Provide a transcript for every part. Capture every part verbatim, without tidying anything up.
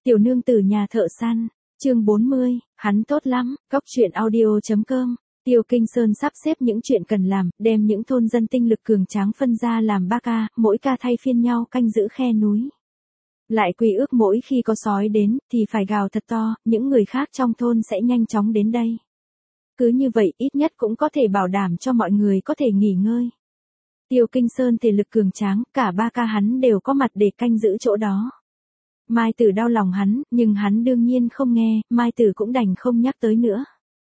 Tiểu nương tử nhà thợ săn, chương bốn mươi, hắn tốt lắm, cóc truyện audio.com. Tiêu Kinh Sơn sắp xếp những chuyện cần làm, đem những thôn dân tinh lực cường tráng phân ra làm ba ca, mỗi ca thay phiên nhau canh giữ khe núi. Lại quy ước mỗi khi có sói đến, thì phải gào thật to, những người khác trong thôn sẽ nhanh chóng đến đây. Cứ như vậy ít nhất cũng có thể bảo đảm cho mọi người có thể nghỉ ngơi. Tiêu Kinh Sơn thể lực cường tráng, cả ba ca hắn đều có mặt để canh giữ chỗ đó. Mai Tử đau lòng hắn, nhưng hắn đương nhiên không nghe, Mai Tử cũng đành không nhắc tới nữa.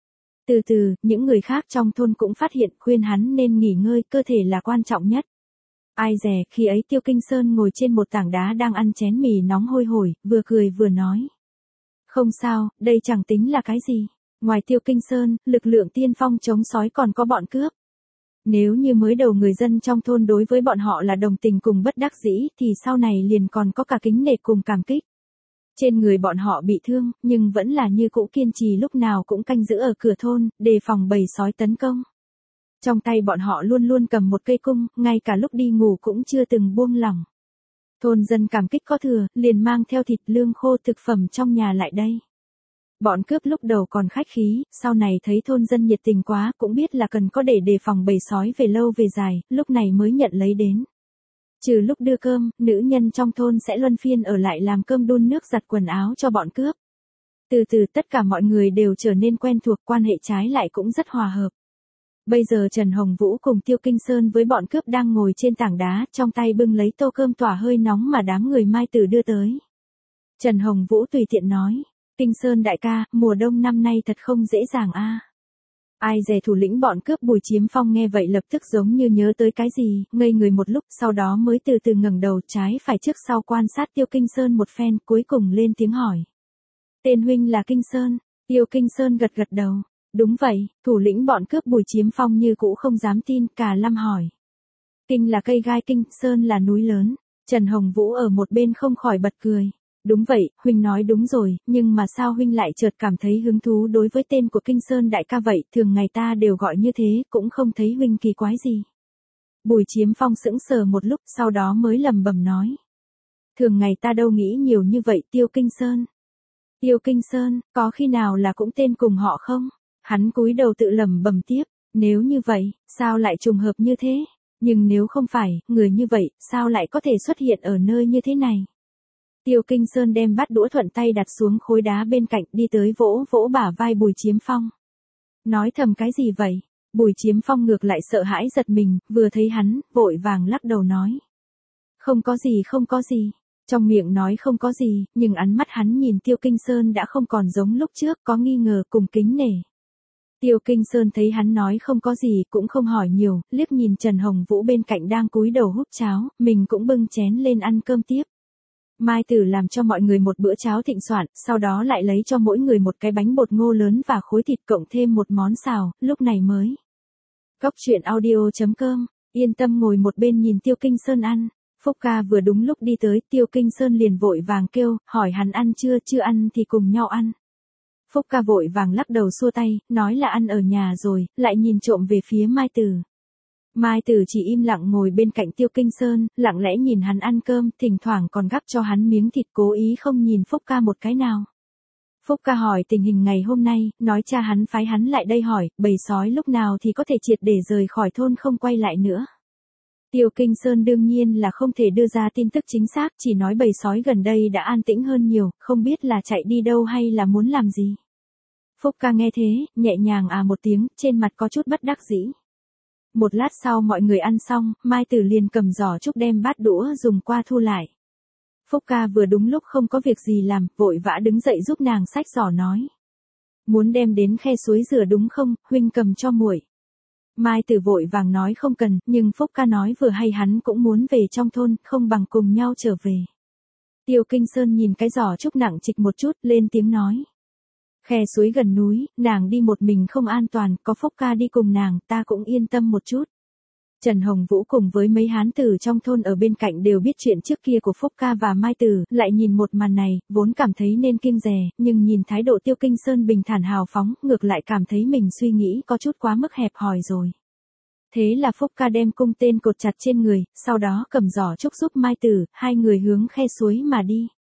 Từ từ, những người khác trong thôn cũng phát hiện khuyên hắn nên nghỉ ngơi, cơ thể là quan trọng nhất. Ai dè, khi ấy Tiêu Kinh Sơn ngồi trên một tảng đá đang ăn chén mì nóng hôi hổi, vừa cười vừa nói. Không sao, đây chẳng tính là cái gì. Ngoài Tiêu Kinh Sơn, lực lượng tiên phong chống sói còn có bọn cướp. Nếu như mới đầu người dân trong thôn đối với bọn họ là đồng tình cùng bất đắc dĩ, thì sau này liền còn có cả kính nể cùng cảm kích. Trên người bọn họ bị thương, nhưng vẫn là như cũ kiên trì lúc nào cũng canh giữ ở cửa thôn, đề phòng bầy sói tấn công. Trong tay bọn họ luôn luôn cầm một cây cung, ngay cả lúc đi ngủ cũng chưa từng buông lỏng. Thôn dân cảm kích có thừa, liền mang theo thịt lương khô thực phẩm trong nhà lại đây. Bọn cướp lúc đầu còn khách khí, sau này thấy thôn dân nhiệt tình quá cũng biết là cần có để đề phòng bầy sói về lâu về dài, lúc này mới nhận lấy đến. Trừ lúc đưa cơm, nữ nhân trong thôn sẽ luân phiên ở lại làm cơm đun nước giặt quần áo cho bọn cướp. Từ từ tất cả mọi người đều trở nên quen thuộc, quan hệ trái lại cũng rất hòa hợp. Bây giờ Trần Hồng Vũ cùng Tiêu Kinh Sơn với bọn cướp đang ngồi trên tảng đá, trong tay bưng lấy tô cơm tỏa hơi nóng mà đám người Mai Tử đưa tới. Trần Hồng Vũ tùy tiện nói. Kinh Sơn đại ca, mùa đông năm nay thật không dễ dàng a. Ai dè thủ lĩnh bọn cướp Bùi Chiếm Phong nghe vậy lập tức giống như nhớ tới cái gì, ngây người một lúc, sau đó mới từ từ ngẩng đầu trái phải trước sau quan sát Tiêu Kinh Sơn một phen, cuối cùng lên tiếng hỏi. Tên huynh là Kinh Sơn? Tiêu Kinh Sơn gật gật đầu. Đúng vậy, thủ lĩnh bọn cướp Bùi Chiếm Phong như cũ không dám tin, cả lâm hỏi. Kinh là cây gai, Kinh Sơn là núi lớn. Trần Hồng Vũ ở một bên không khỏi bật cười. Đúng vậy, huynh nói đúng rồi, nhưng mà sao huynh lại chợt cảm thấy hứng thú đối với tên của Kinh Sơn đại ca vậy, thường ngày ta đều gọi như thế, cũng không thấy huynh kỳ quái gì. Bùi Chiếm Phong sững sờ một lúc, sau đó mới lẩm bẩm nói. Thường ngày ta đâu nghĩ nhiều như vậy, Tiêu Kinh Sơn. Tiêu Kinh Sơn, có khi nào là cũng tên cùng họ không? Hắn cúi đầu tự lẩm bẩm tiếp, nếu như vậy, sao lại trùng hợp như thế? Nhưng nếu không phải, người như vậy, sao lại có thể xuất hiện ở nơi như thế này? Tiêu Kinh Sơn đem bát đũa thuận tay đặt xuống khối đá bên cạnh, đi tới vỗ vỗ bả vai Bùi Chiếm Phong. Nói thầm cái gì vậy? Bùi Chiếm Phong ngược lại sợ hãi giật mình, vừa thấy hắn, vội vàng lắc đầu nói. Không có gì không có gì. Trong miệng nói không có gì, nhưng ánh mắt hắn nhìn Tiêu Kinh Sơn đã không còn giống lúc trước, có nghi ngờ cùng kính nể. Tiêu Kinh Sơn thấy hắn nói không có gì cũng không hỏi nhiều, liếc nhìn Trần Hồng Vũ bên cạnh đang cúi đầu húp cháo, mình cũng bưng chén lên ăn cơm tiếp. Mai Tử làm cho mọi người một bữa cháo thịnh soạn, sau đó lại lấy cho mỗi người một cái bánh bột ngô lớn và khối thịt cộng thêm một món xào, lúc này mới. Cóc truyện audio.com, yên tâm ngồi một bên nhìn Tiêu Kinh Sơn ăn. Phúc ca vừa đúng lúc đi tới, Tiêu Kinh Sơn liền vội vàng kêu, hỏi hắn ăn chưa, chưa ăn thì cùng nhau ăn. Phúc ca vội vàng lắc đầu xua tay, nói là ăn ở nhà rồi, lại nhìn trộm về phía Mai Tử. Mai Tử chỉ im lặng ngồi bên cạnh Tiêu Kinh Sơn, lặng lẽ nhìn hắn ăn cơm, thỉnh thoảng còn gắp cho hắn miếng thịt, cố ý không nhìn Phúc ca một cái nào. Phúc ca hỏi tình hình ngày hôm nay, nói cha hắn phái hắn lại đây hỏi, bầy sói lúc nào thì có thể triệt để rời khỏi thôn không quay lại nữa. Tiêu Kinh Sơn đương nhiên là không thể đưa ra tin tức chính xác, chỉ nói bầy sói gần đây đã an tĩnh hơn nhiều, không biết là chạy đi đâu hay là muốn làm gì. Phúc ca nghe thế, nhẹ nhàng à một tiếng, trên mặt có chút bất đắc dĩ. Một lát sau mọi người ăn xong, Mai Tử liền cầm giỏ trúc đem bát đũa dùng qua thu lại. Phúc ca vừa đúng lúc không có việc gì làm, vội vã đứng dậy giúp nàng xách giỏ nói. Muốn đem đến khe suối rửa đúng không, huynh cầm cho muội. Mai Tử vội vàng nói không cần, nhưng Phúc ca nói vừa hay hắn cũng muốn về trong thôn, không bằng cùng nhau trở về. Tiêu Kinh Sơn nhìn cái giỏ trúc nặng trịch một chút, lên tiếng nói. Khe suối gần núi, nàng đi một mình không an toàn, có Phúc ca đi cùng nàng, ta cũng yên tâm một chút. Trần Hồng Vũ cùng với mấy hán tử trong thôn ở bên cạnh đều biết chuyện trước kia của Phúc ca và Mai Tử, lại nhìn một màn này, vốn cảm thấy nên kiêng dè, nhưng nhìn thái độ Tiêu Kinh Sơn bình thản hào phóng, ngược lại cảm thấy mình suy nghĩ có chút quá mức hẹp hòi rồi. Thế là Phúc ca đem cung tên cột chặt trên người, sau đó cầm giỏ trúc giúp Mai Tử, hai người hướng khe suối mà đi.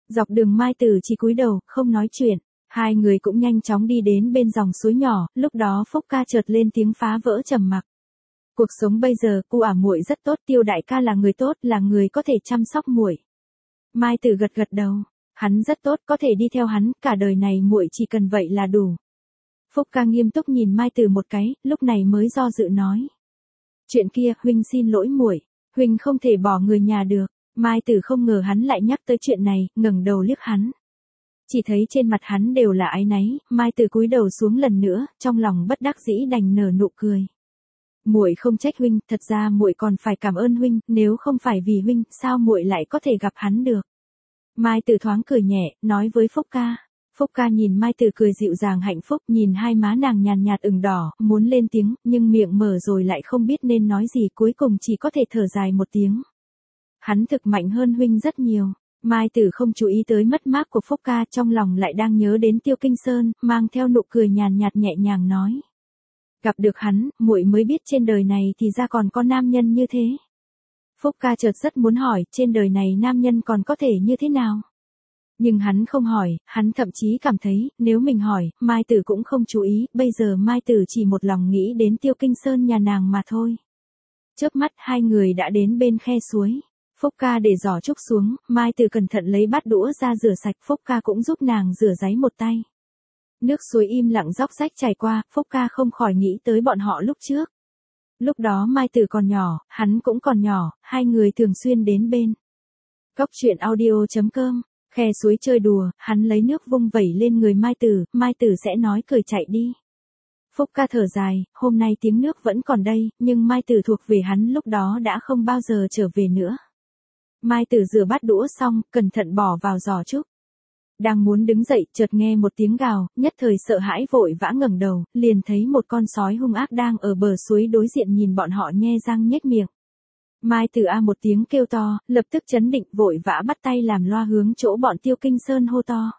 Dọc đường Mai Tử chỉ cúi đầu, không nói chuyện. Hai người cũng nhanh chóng đi đến bên dòng suối nhỏ, lúc đó Phúc ca chợt lên tiếng phá vỡ trầm mặc. Cuộc sống bây giờ, cu ả muội rất tốt, Tiêu đại ca là người tốt, là người có thể chăm sóc muội. Mai Tử gật gật đầu, hắn rất tốt, có thể đi theo hắn, cả đời này muội chỉ cần vậy là đủ. Phúc ca nghiêm túc nhìn Mai Tử một cái, lúc này mới do dự nói. Chuyện kia, huynh xin lỗi muội, huynh không thể bỏ người nhà được. Mai Tử không ngờ hắn lại nhắc tới chuyện này, ngẩng đầu liếc hắn. Chỉ thấy trên mặt hắn đều là áy náy, Mai Tử cúi đầu xuống lần nữa, trong lòng bất đắc dĩ đành nở nụ cười. Muội không trách huynh, thật ra muội còn phải cảm ơn huynh, nếu không phải vì huynh, sao muội lại có thể gặp hắn được. Mai Tử thoáng cười nhẹ, nói với Phúc ca. Phúc ca nhìn Mai Tử cười dịu dàng hạnh phúc, nhìn hai má nàng nhàn nhạt ửng đỏ, muốn lên tiếng, nhưng miệng mở rồi lại không biết nên nói gì, cuối cùng chỉ có thể thở dài một tiếng. Hắn thực mạnh hơn huynh rất nhiều. Mai Tử không chú ý tới mất mát của Phúc ca, trong lòng lại đang nhớ đến Tiêu Kinh Sơn, mang theo nụ cười nhàn nhạt nhẹ nhàng nói. Gặp được hắn, muội mới biết trên đời này thì ra còn có nam nhân như thế. Phúc ca chợt rất muốn hỏi, trên đời này nam nhân còn có thể như thế nào? Nhưng hắn không hỏi, hắn thậm chí cảm thấy, nếu mình hỏi, Mai Tử cũng không chú ý, bây giờ Mai Tử chỉ một lòng nghĩ đến Tiêu Kinh Sơn nhà nàng mà thôi. Chớp mắt hai người đã đến bên khe suối. Phúc ca để giỏ trúc xuống, Mai Tử cẩn thận lấy bát đũa ra rửa sạch, Phúc ca cũng giúp nàng rửa ráy một tay. Nước suối im lặng róc rách chảy qua, Phúc ca không khỏi nghĩ tới bọn họ lúc trước. Lúc đó Mai Tử còn nhỏ, hắn cũng còn nhỏ, hai người thường xuyên đến bên. Góc truyện audio chấm com, khe suối chơi đùa, hắn lấy nước vung vẩy lên người Mai Tử, Mai Tử sẽ nói cười chạy đi. Phúc ca thở dài, hôm nay tiếng nước vẫn còn đây, nhưng Mai Tử thuộc về hắn lúc đó đã không bao giờ trở về nữa. Mai Tử rửa bát đũa xong, cẩn thận bỏ vào giỏ trúc. Đang muốn đứng dậy, chợt nghe một tiếng gào, nhất thời sợ hãi vội vã ngẩng đầu, liền thấy một con sói hung ác đang ở bờ suối đối diện nhìn bọn họ nhe răng nhếch miệng. Mai Tử a một tiếng kêu to, lập tức chấn định vội vã bắt tay làm loa hướng chỗ bọn Tiêu Kinh Sơn hô to.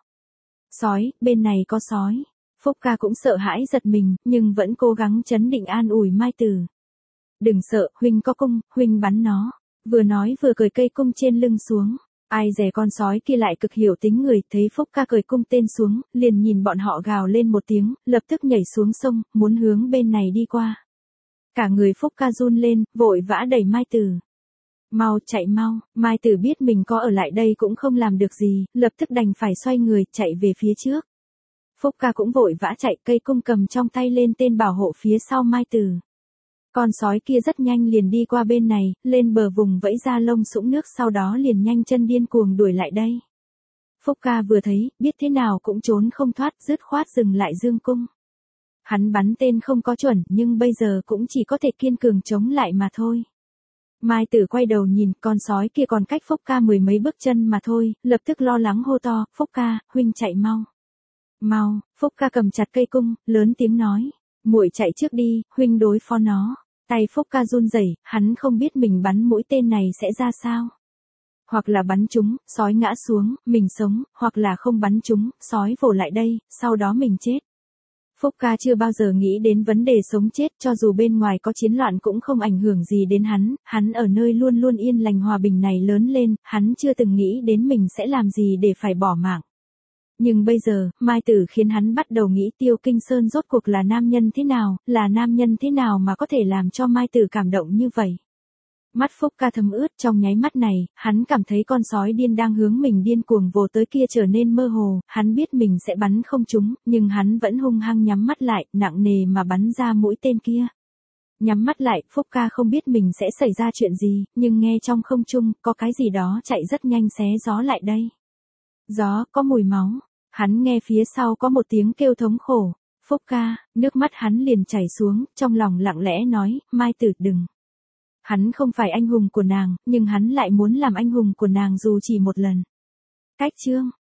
Sói, bên này có sói. Phúc ca cũng sợ hãi giật mình, nhưng vẫn cố gắng chấn định an ủi Mai Tử. Đừng sợ, huynh có cung, huynh bắn nó. Vừa nói vừa cởi cây cung trên lưng xuống. Ai dè con sói kia lại cực hiểu tính người, thấy Phúc ca cởi cung tên xuống, liền nhìn bọn họ gào lên một tiếng, lập tức nhảy xuống sông, muốn hướng bên này đi qua. Cả người Phúc ca run lên, vội vã đẩy Mai Tử. Mau chạy mau, Mai Tử biết mình có ở lại đây cũng không làm được gì, lập tức đành phải xoay người, chạy về phía trước. Phúc ca cũng vội vã chạy, cây cung cầm trong tay lên tên bảo hộ phía sau Mai Tử. Con sói kia rất nhanh liền đi qua bên này, lên bờ vùng vẫy ra lông sũng nước, sau đó liền nhanh chân điên cuồng đuổi lại đây. Phúc ca vừa thấy, biết thế nào cũng trốn không thoát, dứt khoát dừng lại dương cung. Hắn bắn tên không có chuẩn, nhưng bây giờ cũng chỉ có thể kiên cường chống lại mà thôi. Mai Tử quay đầu nhìn, con sói kia còn cách Phúc ca mười mấy bước chân mà thôi, lập tức lo lắng hô to, Phúc ca, huynh chạy mau. Mau, Phúc ca cầm chặt cây cung, lớn tiếng nói, muội chạy trước đi, huynh đối phó nó. Tay Phúc ca run rẩy, hắn không biết mình bắn mũi tên này sẽ ra sao. Hoặc là bắn trúng, sói ngã xuống, mình sống, hoặc là không bắn trúng, sói vồ lại đây, sau đó mình chết. Phúc ca chưa bao giờ nghĩ đến vấn đề sống chết, cho dù bên ngoài có chiến loạn cũng không ảnh hưởng gì đến hắn, hắn ở nơi luôn luôn yên lành hòa bình này lớn lên, hắn chưa từng nghĩ đến mình sẽ làm gì để phải bỏ mạng. Nhưng bây giờ, Mai Tử khiến hắn bắt đầu nghĩ Tiêu Kinh Sơn rốt cuộc là nam nhân thế nào, là nam nhân thế nào mà có thể làm cho Mai Tử cảm động như vậy. Mắt Phúc ca thấm ướt, trong nháy mắt này, hắn cảm thấy con sói điên đang hướng mình điên cuồng vồ tới kia trở nên mơ hồ, hắn biết mình sẽ bắn không trúng, nhưng hắn vẫn hung hăng nhắm mắt lại, nặng nề mà bắn ra mũi tên kia. Nhắm mắt lại, Phúc ca không biết mình sẽ xảy ra chuyện gì, nhưng nghe trong không trung, có cái gì đó chạy rất nhanh xé gió lại đây. Gió, có mùi máu. Hắn nghe phía sau có một tiếng kêu thống khổ. Phúc ca, nước mắt hắn liền chảy xuống, trong lòng lặng lẽ nói, Mai Tử đừng. Hắn không phải anh hùng của nàng, nhưng hắn lại muốn làm anh hùng của nàng dù chỉ một lần. Cách chương.